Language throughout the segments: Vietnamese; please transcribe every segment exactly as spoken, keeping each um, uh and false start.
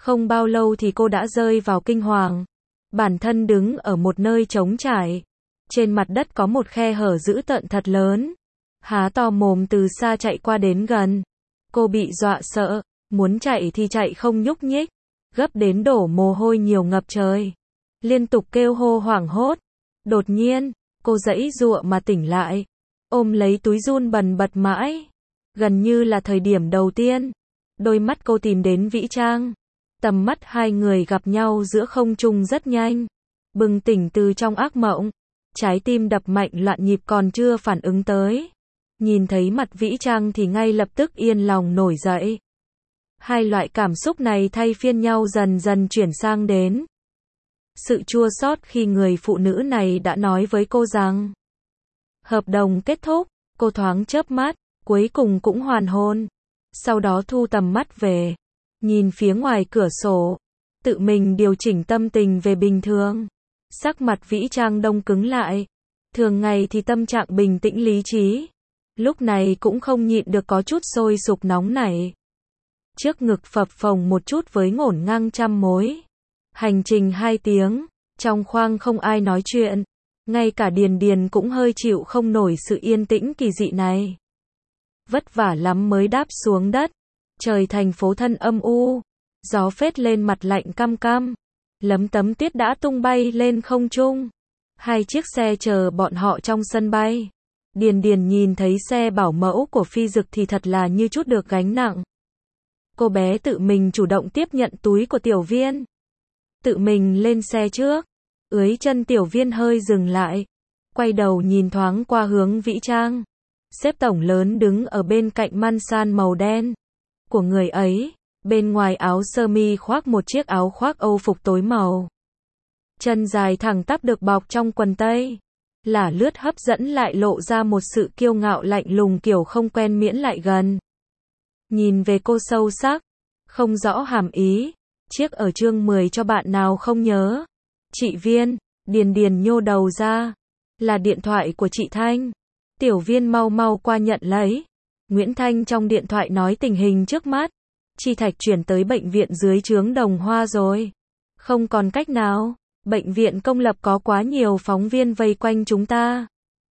Không bao lâu thì cô đã rơi vào kinh hoàng. Bản thân đứng ở một nơi trống trải. Trên mặt đất có một khe hở dữ tợn thật lớn. Há to mồm từ xa chạy qua đến gần. Cô bị dọa sợ, muốn chạy thì chạy không nhúc nhích. Gấp đến đổ mồ hôi nhiều ngập trời. Liên tục kêu hô hoảng hốt. Đột nhiên, cô giãy giụa mà tỉnh lại. Ôm lấy túi run bần bật mãi. Gần như là thời điểm đầu tiên. Đôi mắt cô tìm đến Vĩ Trang. Tầm mắt hai người gặp nhau giữa không trung rất nhanh. Bừng tỉnh từ trong ác mộng. Trái tim đập mạnh loạn nhịp còn chưa phản ứng tới. Nhìn thấy mặt Vĩ Trang thì ngay lập tức yên lòng nổi dậy. Hai loại cảm xúc này thay phiên nhau dần dần chuyển sang đến. Sự chua xót khi người phụ nữ này đã nói với cô rằng hợp đồng kết thúc, cô thoáng chớp mắt, cuối cùng cũng hoàn hồn. Sau đó thu tầm mắt về, nhìn phía ngoài cửa sổ, tự mình điều chỉnh tâm tình về bình thường. Sắc mặt Vĩ Trang đông cứng lại. Thường ngày thì tâm trạng bình tĩnh lý trí. Lúc này cũng không nhịn được có chút sôi sục nóng nảy. Trước ngực phập phồng một chút với ngổn ngang trăm mối. Hành trình hai tiếng, trong khoang không ai nói chuyện. Ngay cả Điền Điền cũng hơi chịu không nổi sự yên tĩnh kỳ dị này. Vất vả lắm mới đáp xuống đất. Trời thành phố thân âm u. Gió phết lên mặt lạnh căm căm. Lấm tấm tuyết đã tung bay lên không trung. Hai chiếc xe chờ bọn họ trong sân bay. Điền Điền nhìn thấy xe bảo mẫu của Phi Dực thì thật là như chút được gánh nặng. Cô bé tự mình chủ động tiếp nhận túi của Tiểu Viên. Tự mình lên xe trước. Ưới chân Tiểu Viên hơi dừng lại. Quay đầu nhìn thoáng qua hướng Vĩ Trang. Sếp tổng lớn đứng ở bên cạnh Mansan màu đen của người ấy. Bên ngoài áo sơ mi khoác một chiếc áo khoác Âu phục tối màu. Chân dài thẳng tắp được bọc trong quần tây. Lả lướt hấp dẫn lại lộ ra một sự kiêu ngạo lạnh lùng kiểu không quen miễn lại gần. Nhìn về cô sâu sắc. Không rõ hàm ý. Chiếc ở chương mười cho bạn nào không nhớ. Chị Viên, Điền Điền nhô đầu ra. Là điện thoại của chị Thanh. Tiểu Viên mau mau qua nhận lấy. Nguyễn Thanh trong điện thoại nói tình hình trước mắt. Chi Thạch chuyển tới bệnh viện dưới trướng Đồng Hoa rồi. Không còn cách nào. Bệnh viện công lập có quá nhiều phóng viên vây quanh chúng ta.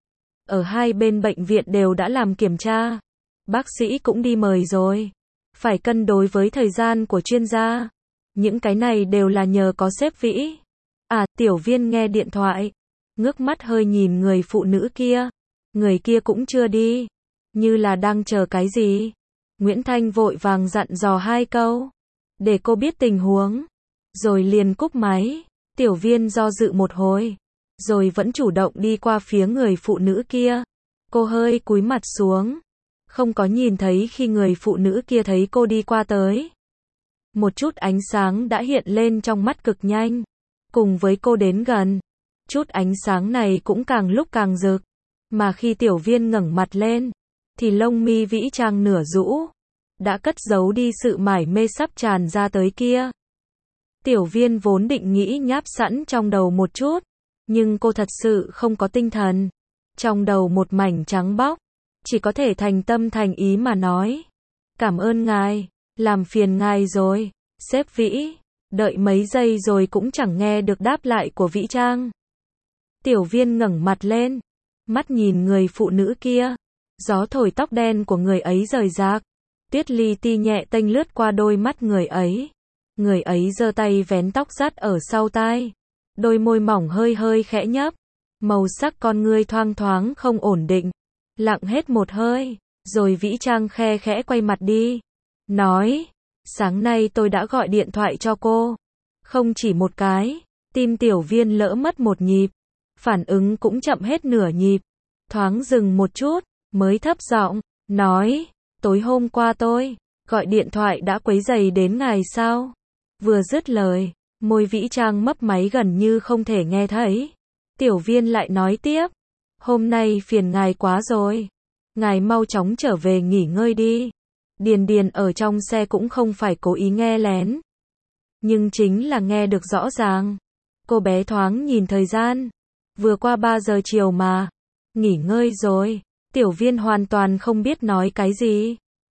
Ở hai bên bệnh viện đều đã làm kiểm tra. Bác sĩ cũng đi mời rồi. Phải cân đối với thời gian của chuyên gia. Những cái này đều là nhờ có sếp Vĩ. À, Tiểu Viên nghe điện thoại. Ngước mắt hơi nhìn người phụ nữ kia. Người kia cũng chưa đi. Như là đang chờ cái gì. Nguyễn Thanh vội vàng dặn dò hai câu. Để cô biết tình huống. Rồi liền cúp máy. Tiểu Viên do dự một hồi. Rồi vẫn chủ động đi qua phía người phụ nữ kia. Cô hơi cúi mặt xuống. Không có nhìn thấy khi người phụ nữ kia thấy cô đi qua tới. Một chút ánh sáng đã hiện lên trong mắt cực nhanh. Cùng với cô đến gần. Chút ánh sáng này cũng càng lúc càng rực. Mà khi Tiểu Viên ngẩng mặt lên. Thì lông mi Vĩ Trang nửa rũ. Đã cất giấu đi sự mải mê sắp tràn ra tới kia. Tiểu Viên vốn định nghĩ nháp sẵn trong đầu một chút. Nhưng cô thật sự không có tinh thần. Trong đầu một mảnh trắng bóc. Chỉ có thể thành tâm thành ý mà nói. Cảm ơn ngài. Làm phiền ngài rồi. Sếp Vĩ. Đợi mấy giây rồi cũng chẳng nghe được đáp lại của Vĩ Trang. Tiểu Viên ngẩng mặt lên. Mắt nhìn người phụ nữ kia. Gió thổi tóc đen của người ấy rời rạc. Tuyết li ti nhẹ tênh lướt qua đôi mắt người ấy. Người ấy giơ tay vén tóc dắt ở sau tai. Đôi môi mỏng hơi hơi khẽ nhấp. Màu sắc con ngươi thoang thoáng không ổn định. Lặng hết một hơi. Rồi Vĩ Trang khe khẽ quay mặt đi. Nói. Sáng nay tôi đã gọi điện thoại cho cô. Không chỉ một cái. Tim Tiểu Viên lỡ mất một nhịp. Phản ứng cũng chậm hết nửa nhịp. Thoáng dừng một chút. Mới thấp giọng. Nói. Tối hôm qua tôi gọi điện thoại đã quấy rầy đến ngài sao? Vừa dứt lời. Môi Vĩ Trang mấp máy gần như không thể nghe thấy. Tiểu Viên lại nói tiếp. Hôm nay phiền ngài quá rồi. Ngài mau chóng trở về nghỉ ngơi đi. Điền Điền ở trong xe cũng không phải cố ý nghe lén. Nhưng chính là nghe được rõ ràng. Cô bé thoáng nhìn thời gian. Vừa qua ba giờ chiều mà. Nghỉ ngơi rồi. Tiểu Viên hoàn toàn không biết nói cái gì.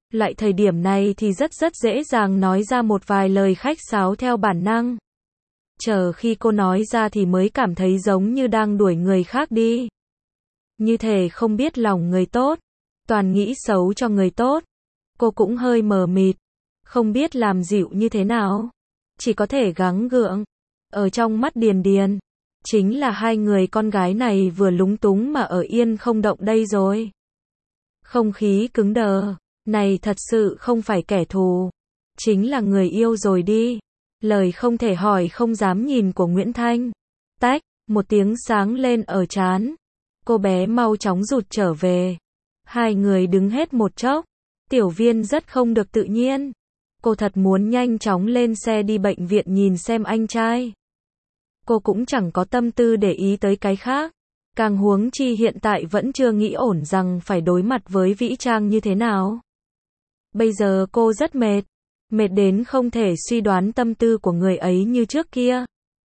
Loại thời điểm này thì rất rất dễ dàng nói ra một vài lời khách sáo theo bản năng. Chờ khi cô nói ra thì mới cảm thấy giống như đang đuổi người khác đi. Như thể không biết lòng người tốt, toàn nghĩ xấu cho người tốt. Cô cũng hơi mờ mịt, không biết làm dịu như thế nào. Chỉ có thể gắng gượng. Ở trong mắt Điền Điền, chính là hai người con gái này vừa lúng túng mà ở yên không động đây rồi. Không khí cứng đờ, này thật sự không phải kẻ thù, chính là người yêu rồi đi. Lời không thể hỏi không dám nhìn của Nguyễn Thanh. Tách, một tiếng sáng lên ở trán. Cô bé mau chóng rụt trở về. Hai người đứng hết một chốc. Tiểu Viên rất không được tự nhiên. Cô thật muốn nhanh chóng lên xe đi bệnh viện nhìn xem anh trai. Cô cũng chẳng có tâm tư để ý tới cái khác. Càng huống chi hiện tại vẫn chưa nghĩ ổn rằng phải đối mặt với Vĩ Trang như thế nào. Bây giờ cô rất mệt. Mệt đến không thể suy đoán tâm tư của người ấy như trước kia.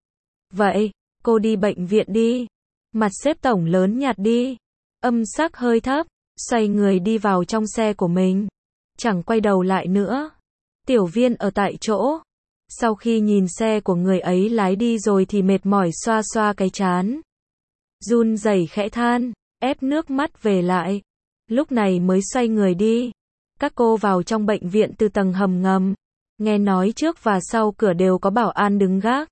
Vậy, cô đi bệnh viện đi. Mặt xếp tổng lớn nhạt đi. Âm sắc hơi thấp, xoay người đi vào trong xe của mình. Chẳng quay đầu lại nữa. Tiểu Viên ở tại chỗ. Sau khi nhìn xe của người ấy lái đi rồi thì mệt mỏi xoa xoa cái trán. Run rẩy khẽ than, ép nước mắt về lại. Lúc này mới xoay người đi. Các cô vào trong bệnh viện từ tầng hầm ngầm. Nghe nói trước và sau cửa đều có bảo an đứng gác.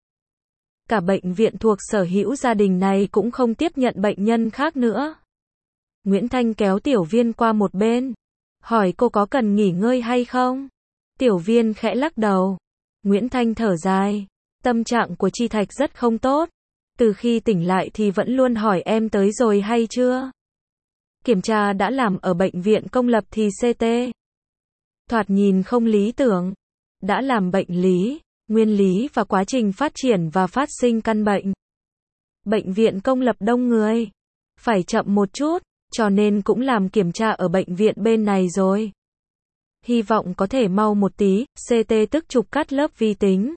Cả bệnh viện thuộc sở hữu gia đình này cũng không tiếp nhận bệnh nhân khác nữa. Nguyễn Thanh kéo Tiểu Viên qua một bên. Hỏi cô có cần nghỉ ngơi hay không? Tiểu Viên khẽ lắc đầu. Nguyễn Thanh thở dài. Tâm trạng của Chi Thạch rất không tốt. Từ khi tỉnh lại thì vẫn luôn hỏi em tới rồi hay chưa? Kiểm tra đã làm ở bệnh viện công lập thì xê tê. Thoạt nhìn không lý tưởng. Đã làm bệnh lý, nguyên lý và quá trình phát triển và phát sinh căn bệnh. Bệnh viện công lập đông người. Phải chậm một chút, cho nên cũng làm kiểm tra ở bệnh viện bên này rồi. Hy vọng có thể mau một tí, xê tê tức chụp cắt lớp vi tính.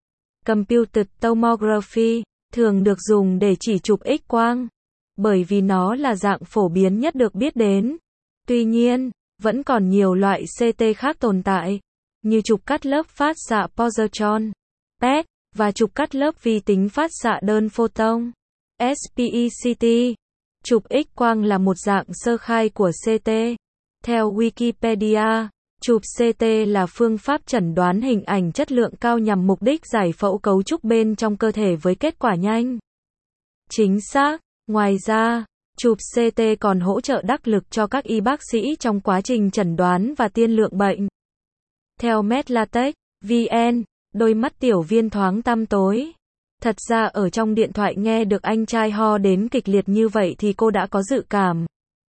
Computed tomography, thường được dùng để chỉ chụp X-quang. Bởi vì nó là dạng phổ biến nhất được biết đến. Tuy nhiên, vẫn còn nhiều loại xê tê khác tồn tại. Như chụp cắt lớp phát xạ positron, pê e tê, và chụp cắt lớp vi tính phát xạ đơn photon, ét pê e xê tê. Chụp X-quang là một dạng sơ khai của xê tê. Theo Wikipedia, chụp xê tê là phương pháp chẩn đoán hình ảnh chất lượng cao nhằm mục đích giải phẫu cấu trúc bên trong cơ thể với kết quả nhanh, chính xác. Ngoài ra, chụp xê tê còn hỗ trợ đắc lực cho các y bác sĩ trong quá trình chẩn đoán và tiên lượng bệnh. Theo Medlatech, vê en, đôi mắt Tiểu Viên thoáng tăm tối. Thật ra ở trong điện thoại nghe được anh trai ho đến kịch liệt như vậy thì cô đã có dự cảm.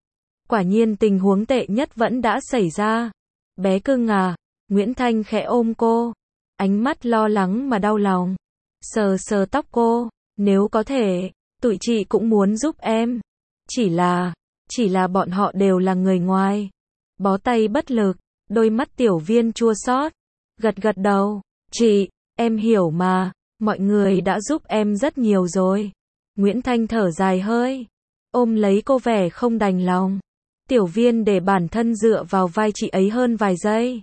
Quả nhiên tình huống tệ nhất vẫn đã xảy ra. Bé cưng à, Nguyễn Thanh khẽ ôm cô. Ánh mắt lo lắng mà đau lòng. Sờ sờ tóc cô, nếu có thể, tụi chị cũng muốn giúp em. Chỉ là, chỉ là bọn họ đều là người ngoài. Bó tay bất lực, đôi mắt Tiểu Viên chua xót. Gật gật đầu, chị, em hiểu mà, mọi người đã giúp em rất nhiều rồi. Nguyễn Thanh thở dài hơi, ôm lấy cô vẻ không đành lòng. Tiểu Viên để bản thân dựa vào vai chị ấy hơn vài giây.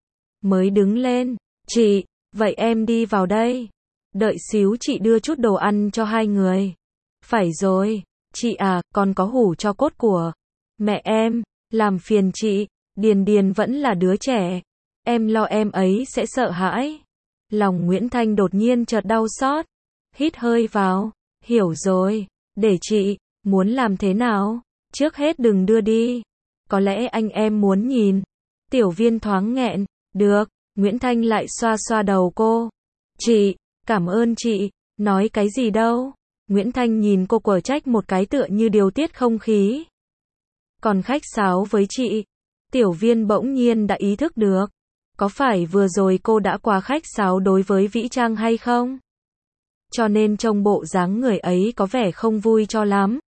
Mới đứng lên, chị, vậy em đi vào đây. Đợi xíu chị đưa chút đồ ăn cho hai người. Phải rồi, chị à, còn có hủ cho cốt của mẹ em, làm phiền chị, Điền Điền vẫn là đứa trẻ. Em lo em ấy sẽ sợ hãi. Lòng Nguyễn Thanh đột nhiên chợt đau xót. Hít hơi vào, hiểu rồi, để chị, muốn làm thế nào? Trước hết đừng đưa đi. Có lẽ anh em muốn nhìn. Tiểu Viên thoáng nghẹn, được, Nguyễn Thanh lại xoa xoa đầu cô. Chị, cảm ơn chị, nói cái gì đâu. Nguyễn Thanh nhìn cô quở trách một cái tựa như điều tiết không khí. Còn khách sáo với chị. Tiểu Viên bỗng nhiên đã ý thức được. Có phải vừa rồi cô đã quá khách sáo đối với Vĩ Trang hay không? Cho nên trông bộ dáng người ấy có vẻ không vui cho lắm.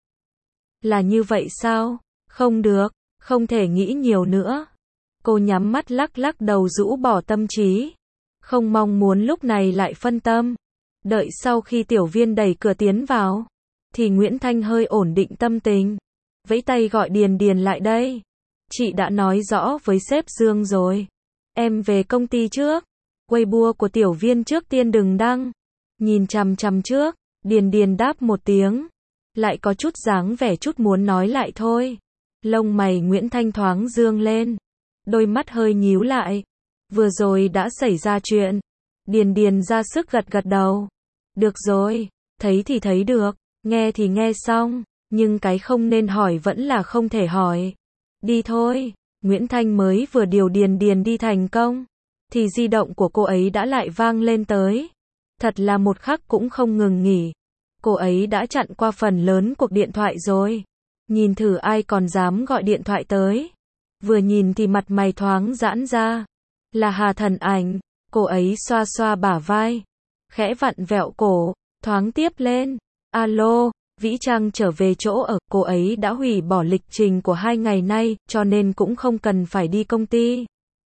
Là như vậy sao? Không được, không thể nghĩ nhiều nữa. Cô nhắm mắt lắc lắc đầu rũ bỏ tâm trí. Không mong muốn lúc này lại phân tâm. Đợi sau khi Tiểu Viên đẩy cửa tiến vào, thì Nguyễn Thanh hơi ổn định tâm tình. Vẫy tay gọi Điền Điền lại đây. Chị đã nói rõ với sếp Dương rồi. Em về công ty trước. Weibo của tiểu viên trước tiên đừng đăng. Nhìn chằm chằm trước, Điền Điền đáp một tiếng. Lại có chút dáng vẻ chút muốn nói lại thôi. Lông mày Nguyễn Thanh thoáng dương lên. Đôi mắt hơi nhíu lại. Vừa rồi đã xảy ra chuyện. Điền Điền ra sức gật gật đầu. Được rồi, thấy thì thấy được, nghe thì nghe xong, nhưng cái không nên hỏi vẫn là không thể hỏi. Đi thôi, Nguyễn Thanh mới vừa điều Điền Điền đi thành công, thì di động của cô ấy đã lại vang lên tới. Thật là một khắc cũng không ngừng nghỉ. Cô ấy đã chặn qua phần lớn cuộc điện thoại rồi. Nhìn thử ai còn dám gọi điện thoại tới. Vừa nhìn thì mặt mày thoáng giãn ra. Là Hà Thần Ảnh. Cô ấy xoa xoa bả vai, khẽ vặn vẹo cổ, thoáng tiếp lên. Alo, Vĩ Trang trở về chỗ ở, cô ấy đã hủy bỏ lịch trình của hai ngày nay, cho nên cũng không cần phải đi công ty.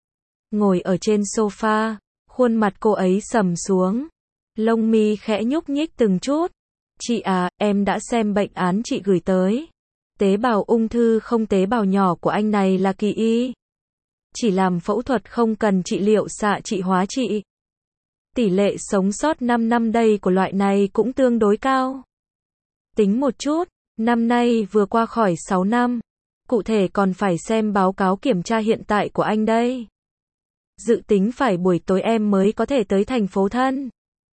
Ngồi ở trên sofa, khuôn mặt cô ấy sầm xuống, lông mi khẽ nhúc nhích từng chút. Chị à, em đã xem bệnh án chị gửi tới. Tế bào ung thư không tế bào nhỏ của anh này là kỳ y. Chỉ làm phẫu thuật không cần trị liệu xạ trị hóa trị. Tỷ lệ sống sót năm năm đây của loại này cũng tương đối cao. Tính một chút, năm nay vừa qua khỏi sáu năm. Cụ thể còn phải xem báo cáo kiểm tra hiện tại của anh đây. Dự tính phải buổi tối em mới có thể tới thành phố thân.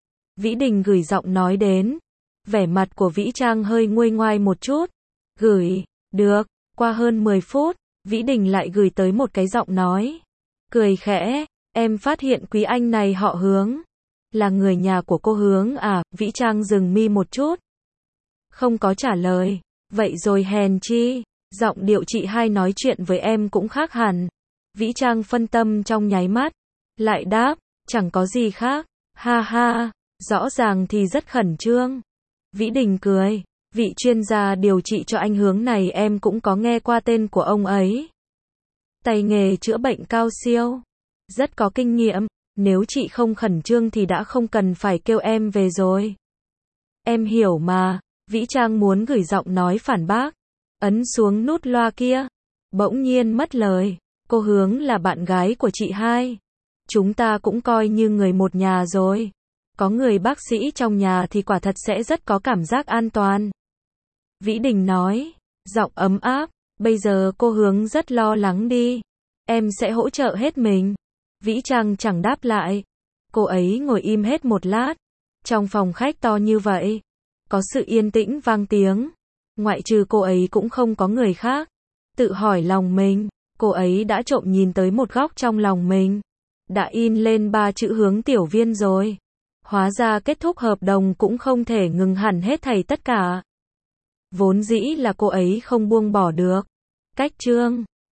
Vĩ Đình gửi giọng nói đến. Vẻ mặt của Vĩ Trang hơi nguôi ngoai một chút. Gửi, được, qua hơn mười phút. Vĩ Đình lại gửi tới một cái giọng nói. Cười khẽ, em phát hiện quý anh này họ Hướng. Là người nhà của cô Hướng à? Vĩ Trang dừng mi một chút. Không có trả lời. Vậy rồi hèn chi. Giọng điệu chị hai nói chuyện với em cũng khác hẳn. Vĩ Trang phân tâm trong nháy mắt. Lại đáp, chẳng có gì khác. Ha ha, rõ ràng thì rất khẩn trương. Vĩ Đình cười. Vị chuyên gia điều trị cho anh Hướng này em cũng có nghe qua tên của ông ấy. Tay nghề chữa bệnh cao siêu. Rất có kinh nghiệm. Nếu chị không khẩn trương thì đã không cần phải kêu em về rồi. Em hiểu mà. Vĩ Trang muốn gửi giọng nói phản bác. Ấn xuống nút loa kia. Bỗng nhiên mất lời. Cô Hướng là bạn gái của chị hai. Chúng ta cũng coi như người một nhà rồi. Có người bác sĩ trong nhà thì quả thật sẽ rất có cảm giác an toàn. Vĩ Đình nói, giọng ấm áp, bây giờ cô Hướng rất lo lắng đi. Em sẽ hỗ trợ hết mình. Vĩ Trang chẳng đáp lại. Cô ấy ngồi im hết một lát. Trong phòng khách to như vậy, có sự yên tĩnh vang tiếng. Ngoại trừ cô ấy cũng không có người khác. Tự hỏi lòng mình, cô ấy đã trộm nhìn tới một góc trong lòng mình. Đã in lên ba chữ Hướng tiểu viên rồi. Hóa ra kết thúc hợp đồng cũng không thể ngừng hẳn hết thảy tất cả. Vốn dĩ là cô ấy không buông bỏ được. Cách chương